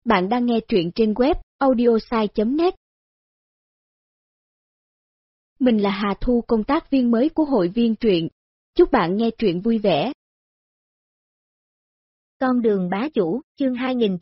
Bạn đang nghe truyện trên web audiosai.net. Mình là Hà Thu, công tác viên mới của hội viên truyện. Chúc bạn nghe truyện vui vẻ. Con đường bá chủ, chương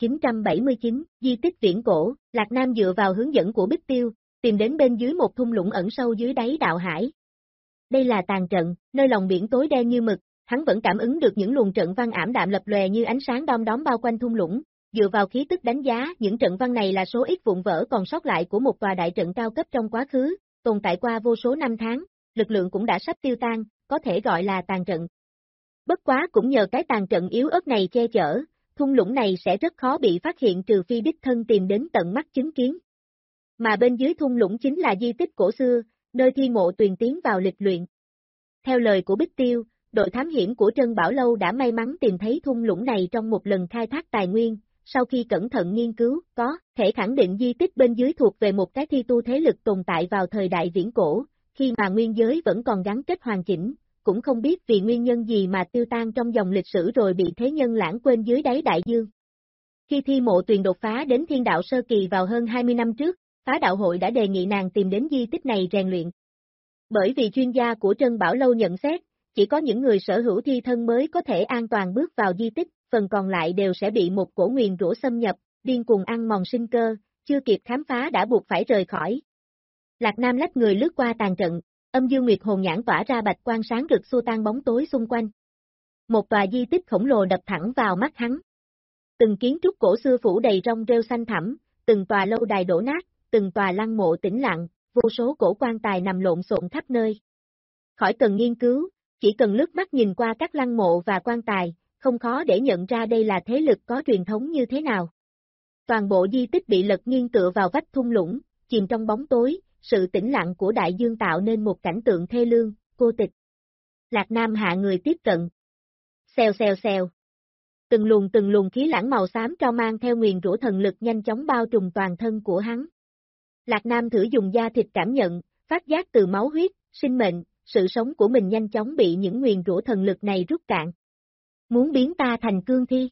2979, di tích viễn cổ. Lạc Nam dựa vào hướng dẫn của Bích Tiêu, tìm đến bên dưới một thung lũng ẩn sâu dưới đáy đạo hải. Đây là tàn trận, nơi lòng biển tối đen như mực, hắn vẫn cảm ứng được những luồng trận văn ảm đạm lập lòe như ánh sáng đom đóm bao quanh thung lũng. Dựa vào khí tức đánh giá, những trận văn này là số ít vụn vỡ còn sót lại của một tòa đại trận cao cấp trong quá khứ, tồn tại qua vô số năm tháng, lực lượng cũng đã sắp tiêu tan, có thể gọi là tàn trận. Bất quá cũng nhờ cái tàn trận yếu ớt này che chở, thung lũng này sẽ rất khó bị phát hiện trừ phi đích thân tìm đến tận mắt chứng kiến. Mà bên dưới thung lũng chính là di tích cổ xưa, nơi Thi Mộ Tuyền tiến vào lịch luyện. Theo lời của Bích Tiêu, đội thám hiểm của Trân Bảo Lâu đã may mắn tìm thấy thung lũng này trong một lần khai thác tài nguyên, sau khi cẩn thận nghiên cứu, có thể khẳng định di tích bên dưới thuộc về một cái thi tu thế lực tồn tại vào thời đại viễn cổ, khi mà nguyên giới vẫn còn gắn kết hoàn chỉnh, cũng không biết vì nguyên nhân gì mà tiêu tan trong dòng lịch sử rồi bị thế nhân lãng quên dưới đáy đại dương. Khi Thi Mộ Tuyền đột phá đến thiên đạo sơ kỳ vào hơn 20 năm trước, phá đạo hội đã đề nghị nàng tìm đến di tích này rèn luyện. Bởi vì chuyên gia của Trân Bảo Lâu nhận xét, chỉ có những người sở hữu thi thân mới có thể an toàn bước vào di tích, phần còn lại đều sẽ bị một cổ nguyền rủa xâm nhập, điên cuồng ăn mòn sinh cơ, chưa kịp khám phá đã buộc phải rời khỏi. Lạc Nam lách người lướt qua tàn trận, âm dương nguyệt hồn nhãn tỏa ra bạch quang sáng rực xua tan bóng tối xung quanh. Một tòa di tích khổng lồ đập thẳng vào mắt hắn. Từng kiến trúc cổ xưa phủ đầy rong rêu xanh thẳm, từng tòa lâu đài đổ nát, từng tòa lăng mộ tĩnh lặng, vô số cổ quan tài nằm lộn xộn khắp nơi. Khỏi cần nghiên cứu, chỉ cần lướt mắt nhìn qua các lăng mộ và quan tài, không khó để nhận ra đây là thế lực có truyền thống như thế nào. Toàn bộ di tích bị lật nghiêng tựa vào vách thung lũng, chìm trong bóng tối, sự tĩnh lặng của đại dương tạo nên một cảnh tượng thê lương, cô tịch. Lạc Nam hạ người tiếp cận. Xèo xèo xèo. Từng luồng khí lãng màu xám cho mang theo nguyền rủa thần lực nhanh chóng bao trùm toàn thân của hắn. Lạc Nam thử dùng da thịt cảm nhận, phát giác từ máu huyết, sinh mệnh, sự sống của mình nhanh chóng bị những nguyền rủa thần lực này rút cạn. Muốn biến ta thành cương thi.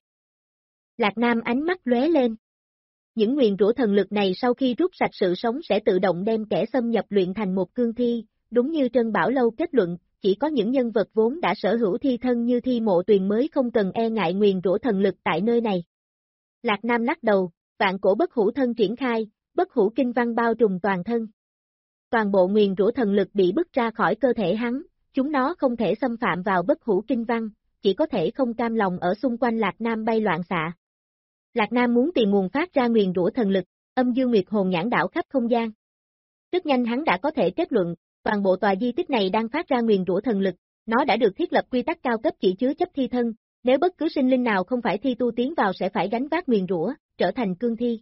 Lạc Nam ánh mắt lóe lên. Những nguyền rủa thần lực này sau khi rút sạch sự sống sẽ tự động đem kẻ xâm nhập luyện thành một cương thi, đúng như Trân Bảo Lâu kết luận, chỉ có những nhân vật vốn đã sở hữu thi thân như Thi Mộ Tuyền mới không cần e ngại nguyền rủa thần lực tại nơi này. Lạc Nam lắc đầu, vạn cổ bất hủ thân triển khai, bất hủ kinh văn bao trùm toàn thân. Toàn bộ nguyền rủa thần lực bị bức ra khỏi cơ thể hắn, chúng nó không thể xâm phạm vào bất hủ kinh văn, chỉ có thể không cam lòng ở xung quanh Lạc Nam bay loạn xạ. Lạc Nam muốn tìm nguồn phát ra nguyền rủa thần lực, âm dương nguyệt hồn nhãn đảo khắp không gian. Rất nhanh hắn đã có thể kết luận, toàn bộ tòa di tích này đang phát ra nguyền rủa thần lực, nó đã được thiết lập quy tắc cao cấp chỉ chứa chấp thi thân, nếu bất cứ sinh linh nào không phải thi tu tiến vào sẽ phải gánh vác nguyền rủa, trở thành cương thi.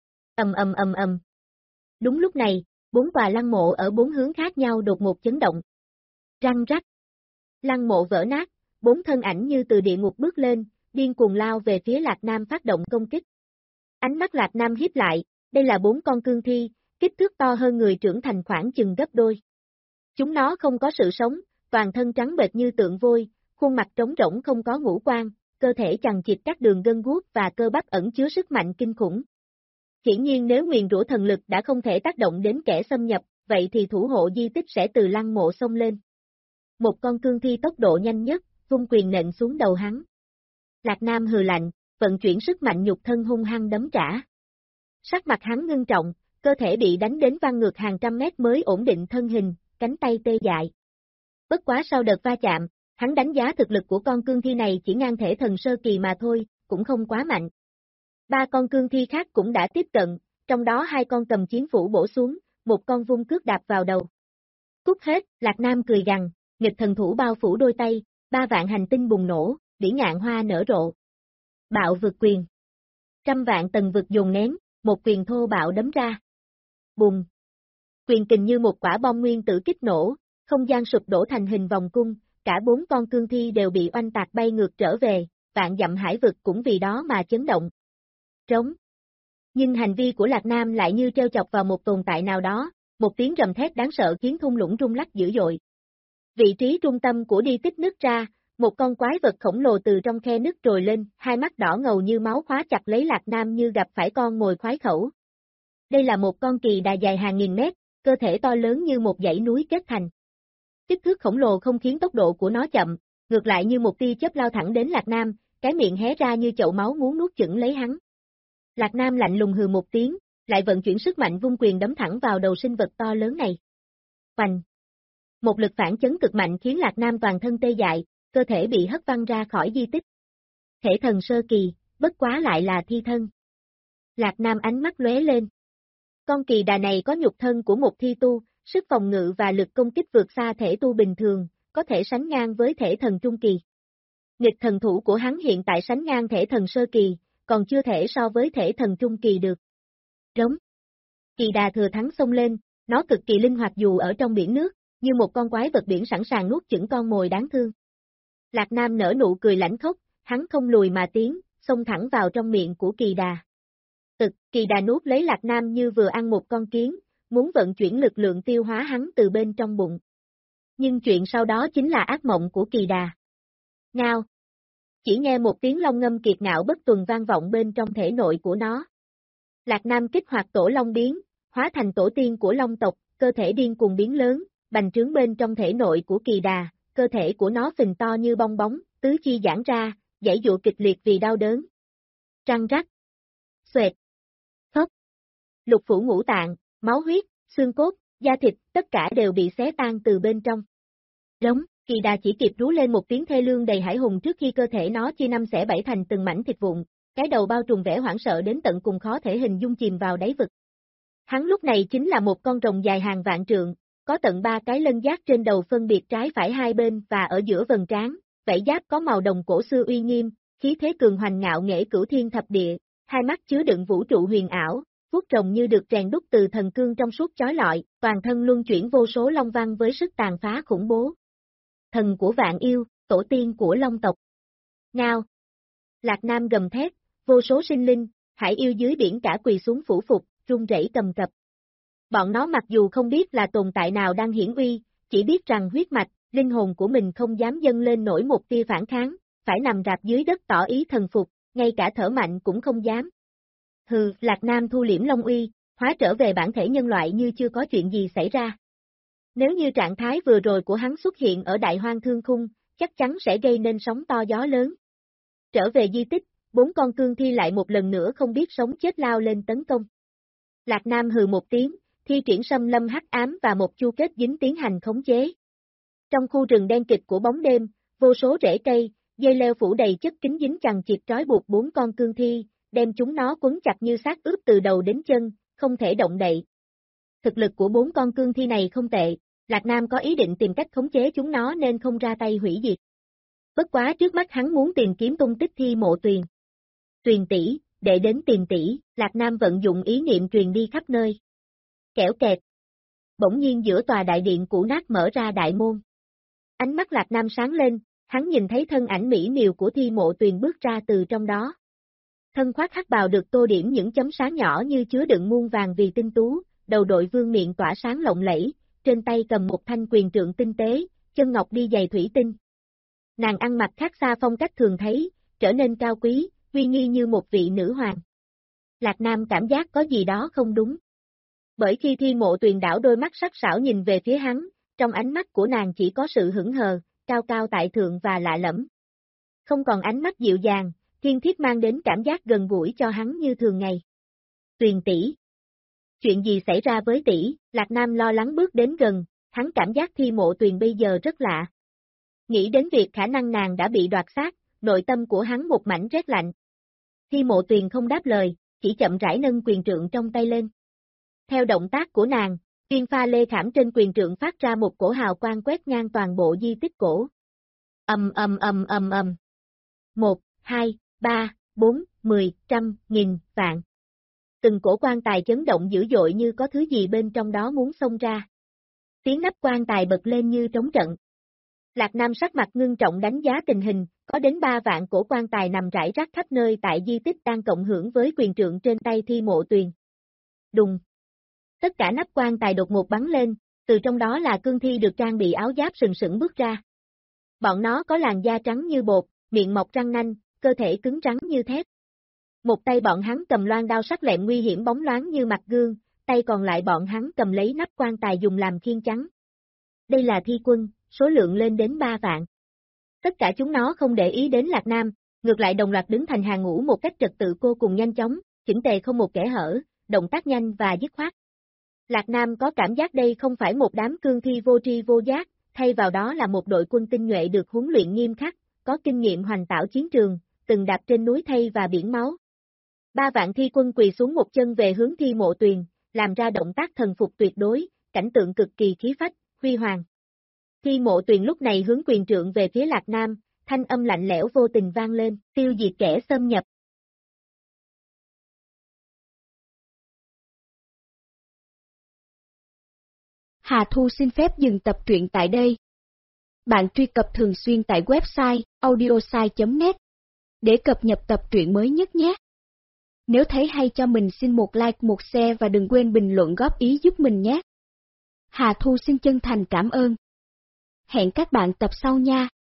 Ầm. Đúng lúc này, 4 tòa lăng mộ ở 4 hướng khác nhau đột ngột chấn động. Răng rắc. Lăng mộ vỡ nát, 4 thân ảnh như từ địa ngục bước lên, điên cuồng lao về phía Lạc Nam phát động công kích. Ánh mắt Lạc Nam híp lại, đây là 4 con cương thi, kích thước to hơn người trưởng thành khoảng chừng gấp đôi. Chúng nó không có sự sống, toàn thân trắng bệch như tượng vôi, khuôn mặt trống rỗng không có ngũ quan, cơ thể chằng chịt các đường gân guốc và cơ bắp ẩn chứa sức mạnh kinh khủng. Hiển nhiên nếu nguyền rủa thần lực đã không thể tác động đến kẻ xâm nhập, vậy thì thủ hộ di tích sẽ từ lăng mộ xông lên. Một con cương thi tốc độ nhanh nhất, vung quyền nện xuống đầu hắn. Lạc Nam hừ lạnh, vận chuyển sức mạnh nhục thân hung hăng đấm trả. Sắc mặt hắn ngưng trọng, cơ thể bị đánh đến văng ngược hàng trăm mét mới ổn định thân hình, cánh tay tê dại. Bất quá sau đợt va chạm, hắn đánh giá thực lực của con cương thi này chỉ ngang thể thần sơ kỳ mà thôi, cũng không quá mạnh. 3 con cương thi khác cũng đã tiếp cận, trong đó 2 con cầm chiến phủ bổ xuống, một con vung cước đạp vào đầu. Cút hết, Lạc Nam cười gằn, nghịch thần thủ bao phủ đôi tay, 3 vạn hành tinh bùng nổ, bỉ ngạn hoa nở rộ. Bạo vực quyền. Trăm vạn tầng vực dồn nén, một quyền thô bạo đấm ra. Bùng. Quyền kình như một quả bom nguyên tử kích nổ, không gian sụp đổ thành hình vòng cung, cả 4 con cương thi đều bị oanh tạc bay ngược trở về, vạn dặm hải vực cũng vì đó mà chấn động. Trống. Nhưng hành vi của Lạc Nam lại như treo chọc vào một tồn tại nào đó, một tiếng rầm thét đáng sợ khiến thung lũng rung lắc dữ dội. Vị trí trung tâm của di tích nứt ra, một con quái vật khổng lồ từ trong khe nứt trồi lên, hai mắt đỏ ngầu như máu khóa chặt lấy Lạc Nam như gặp phải con mồi khoái khẩu. Đây là một con kỳ đà dài hàng nghìn mét, cơ thể to lớn như một dãy núi kết thành. Kích thước khổng lồ không khiến tốc độ của nó chậm, ngược lại như một tia chớp lao thẳng đến Lạc Nam, cái miệng hé ra như chậu máu muốn nuốt chửng lấy hắn. Lạc Nam lạnh lùng hừ một tiếng, lại vận chuyển sức mạnh vung quyền đấm thẳng vào đầu sinh vật to lớn này. Oành! Một lực phản chấn cực mạnh khiến Lạc Nam toàn thân tê dại, cơ thể bị hất văng ra khỏi di tích. Thể thần sơ kỳ, bất quá lại là thi thân. Lạc Nam ánh mắt lóe lên. Con kỳ đà này có nhục thân của một thi tu, sức phòng ngự và lực công kích vượt xa thể tu bình thường, có thể sánh ngang với thể thần trung kỳ. Nghịch thần thủ của hắn hiện tại sánh ngang thể thần sơ kỳ, còn chưa thể so với thể thần trung kỳ được. Rống. Kỳ đà thừa thắng xông lên, nó cực kỳ linh hoạt dù ở trong biển nước, như một con quái vật biển sẵn sàng nuốt chửng con mồi đáng thương. Lạc Nam nở nụ cười lãnh khốc, hắn không lùi mà tiến, xông thẳng vào trong miệng của kỳ đà. Kỳ đà nuốt lấy Lạc Nam như vừa ăn một con kiến, muốn vận chuyển lực lượng tiêu hóa hắn từ bên trong bụng. Nhưng chuyện sau đó chính là ác mộng của kỳ đà. Ngao! Chỉ nghe một tiếng long ngâm kiệt ngạo bất tuần vang vọng bên trong thể nội của nó. Lạc Nam kích hoạt tổ long biến, hóa thành tổ tiên của long tộc, cơ thể điên cuồng biến lớn, bành trướng bên trong thể nội của kỳ đà, cơ thể của nó phình to như bong bóng, tứ chi giãn ra, giãy giụa kịch liệt vì đau đớn. Răng rắc. Xoẹt. Phốc. Lục phủ ngũ tạng, máu huyết, xương cốt, da thịt, tất cả đều bị xé tan từ bên trong. Rống, kỳ đà chỉ kịp rú lên một tiếng thê lương đầy hãi hùng trước khi cơ thể nó chia năm xẻ bảy thành từng mảnh thịt vụn, cái đầu bao trùm vẻ hoảng sợ đến tận cùng khó thể hình dung chìm vào đáy vực. Hắn lúc này chính là một con rồng dài hàng vạn trượng, có tận 3 cái lân giác trên đầu phân biệt trái phải hai bên và ở giữa vầng trán, vảy giáp có màu đồng cổ xưa uy nghiêm, khí thế cường hoành ngạo nghễ cửu thiên thập địa, hai mắt chứa đựng vũ trụ huyền ảo, vuốt rồng như được rèn đúc từ thần cương trong suốt chói lọi, toàn thân luân chuyển vô số long văn với sức tàn phá khủng bố. Thần của vạn yêu, tổ tiên của long tộc. Ngao. Lạc Nam gầm thét, vô số sinh linh, hải yêu dưới biển cả quỳ xuống phủ phục, run rẩy cầm cập. Bọn nó mặc dù không biết là tồn tại nào đang hiển uy, chỉ biết rằng huyết mạch, linh hồn của mình không dám dâng lên nổi một tia phản kháng, phải nằm rạp dưới đất tỏ ý thần phục, ngay cả thở mạnh cũng không dám. Hừ, Lạc Nam thu liễm long uy, hóa trở về bản thể nhân loại như chưa có chuyện gì xảy ra. Nếu như trạng thái vừa rồi của hắn xuất hiện ở Đại Hoang Thương Khung, chắc chắn sẽ gây nên sóng to gió lớn. Trở về di tích, 4 con cương thi lại một lần nữa không biết sống chết lao lên tấn công. Lạc Nam hừ một tiếng, thi triển xâm lâm hắc ám và một chu kết dính tiến hành khống chế. Trong khu rừng đen kịch của bóng đêm, vô số rễ cây, dây leo phủ đầy chất kín dính chằng chịt trói buộc 4 con cương thi, đem chúng nó quấn chặt như xác ướp từ đầu đến chân, không thể động đậy. Thực lực của 4 con cương thi này không tệ, Lạc Nam có ý định tìm cách khống chế chúng nó nên không ra tay hủy diệt. Bất quá trước mắt hắn muốn tìm kiếm tung tích Thi Mộ Tuyền. Tuyền tỷ, để đến tìm tỷ, Lạc Nam vận dụng ý niệm truyền đi khắp nơi. Kẻo kẹt. Bỗng nhiên giữa tòa đại điện cũ nát mở ra đại môn. Ánh mắt Lạc Nam sáng lên, hắn nhìn thấy thân ảnh mỹ miều của Thi Mộ Tuyền bước ra từ trong đó. Thân khoác hắc bào được tô điểm những chấm sáng nhỏ như chứa đựng muôn vàng vì tinh tú, đầu đội vương miện tỏa sáng lộng lẫy, trên tay cầm một thanh quyền trượng tinh tế, chân ngọc đi giày thủy tinh. Nàng ăn mặc khác xa phong cách thường thấy, trở nên cao quý, uy nghi như một vị nữ hoàng. Lạc Nam cảm giác có gì đó không đúng. Bởi khi Thi Mộ Tuyền đảo đôi mắt sắc sảo nhìn về phía hắn, trong ánh mắt của nàng chỉ có sự hững hờ, cao cao tại thượng và lạ lẫm. Không còn ánh mắt dịu dàng, thiên thiết mang đến cảm giác gần gũi cho hắn như thường ngày. Tuyền tỷ. Chuyện gì xảy ra với tỷ? Lạc Nam lo lắng bước đến gần, hắn cảm giác Thi Mộ Tuyền bây giờ rất lạ. Nghĩ đến việc khả năng nàng đã bị đoạt xác, nội tâm của hắn một mảnh rét lạnh. Thi Mộ Tuyền không đáp lời, chỉ chậm rãi nâng quyền trượng trong tay lên. Theo động tác của nàng, viên pha lê khảm trên quyền trượng phát ra một cổ hào quang quét ngang toàn bộ di tích cổ. Ầm ầm ầm ầm ầm. 1, 2, 3, 4, 10, trăm, nghìn, vạn. Từng cổ quan tài chấn động dữ dội như có thứ gì bên trong đó muốn xông ra. Tiếng nắp quan tài bật lên như trống trận. Lạc Nam sắc mặt ngưng trọng đánh giá tình hình, có đến 3 vạn cổ quan tài nằm rải rác khắp nơi tại di tích đang cộng hưởng với quyền trượng trên tay Thi Mộ Tuyền. Đùng. Tất cả nắp quan tài đột ngột bắn lên, từ trong đó là cương thi được trang bị áo giáp sừng sững bước ra. Bọn nó có làn da trắng như bột, miệng mọc răng nanh, cơ thể cứng rắn như thép. Một tay bọn hắn cầm loan đao sắc lẹm nguy hiểm bóng loáng như mặt gương, tay còn lại bọn hắn cầm lấy nắp quan tài dùng làm khiên chắn. Đây là thi quân, số lượng lên đến 3 vạn. Tất cả chúng nó không để ý đến Lạc Nam, ngược lại đồng loạt đứng thành hàng ngũ một cách trật tự vô cùng nhanh chóng, chỉnh tề không một kẽ hở, động tác nhanh và dứt khoát. Lạc Nam có cảm giác đây không phải một đám cương thi vô tri vô giác, thay vào đó là một đội quân tinh nhuệ được huấn luyện nghiêm khắc, có kinh nghiệm hoành tạo chiến trường, từng đạp trên núi thây và biển máu. 3 vạn thi quân quỳ xuống một chân về hướng Thi Mộ Tuyền, làm ra động tác thần phục tuyệt đối, cảnh tượng cực kỳ khí phách, huy hoàng. Thi Mộ Tuyền lúc này hướng quyền trượng về phía Lạc Nam, thanh âm lạnh lẽo vô tình vang lên, tiêu diệt kẻ xâm nhập. Hà Thu xin phép dừng tập truyện tại đây. Bạn truy cập thường xuyên tại website audiosai.net để cập nhật tập truyện mới nhất nhé. Nếu thấy hay cho mình xin một like, một share và đừng quên bình luận góp ý giúp mình nhé. Hà Thu xin chân thành cảm ơn. Hẹn các bạn tập sau nha.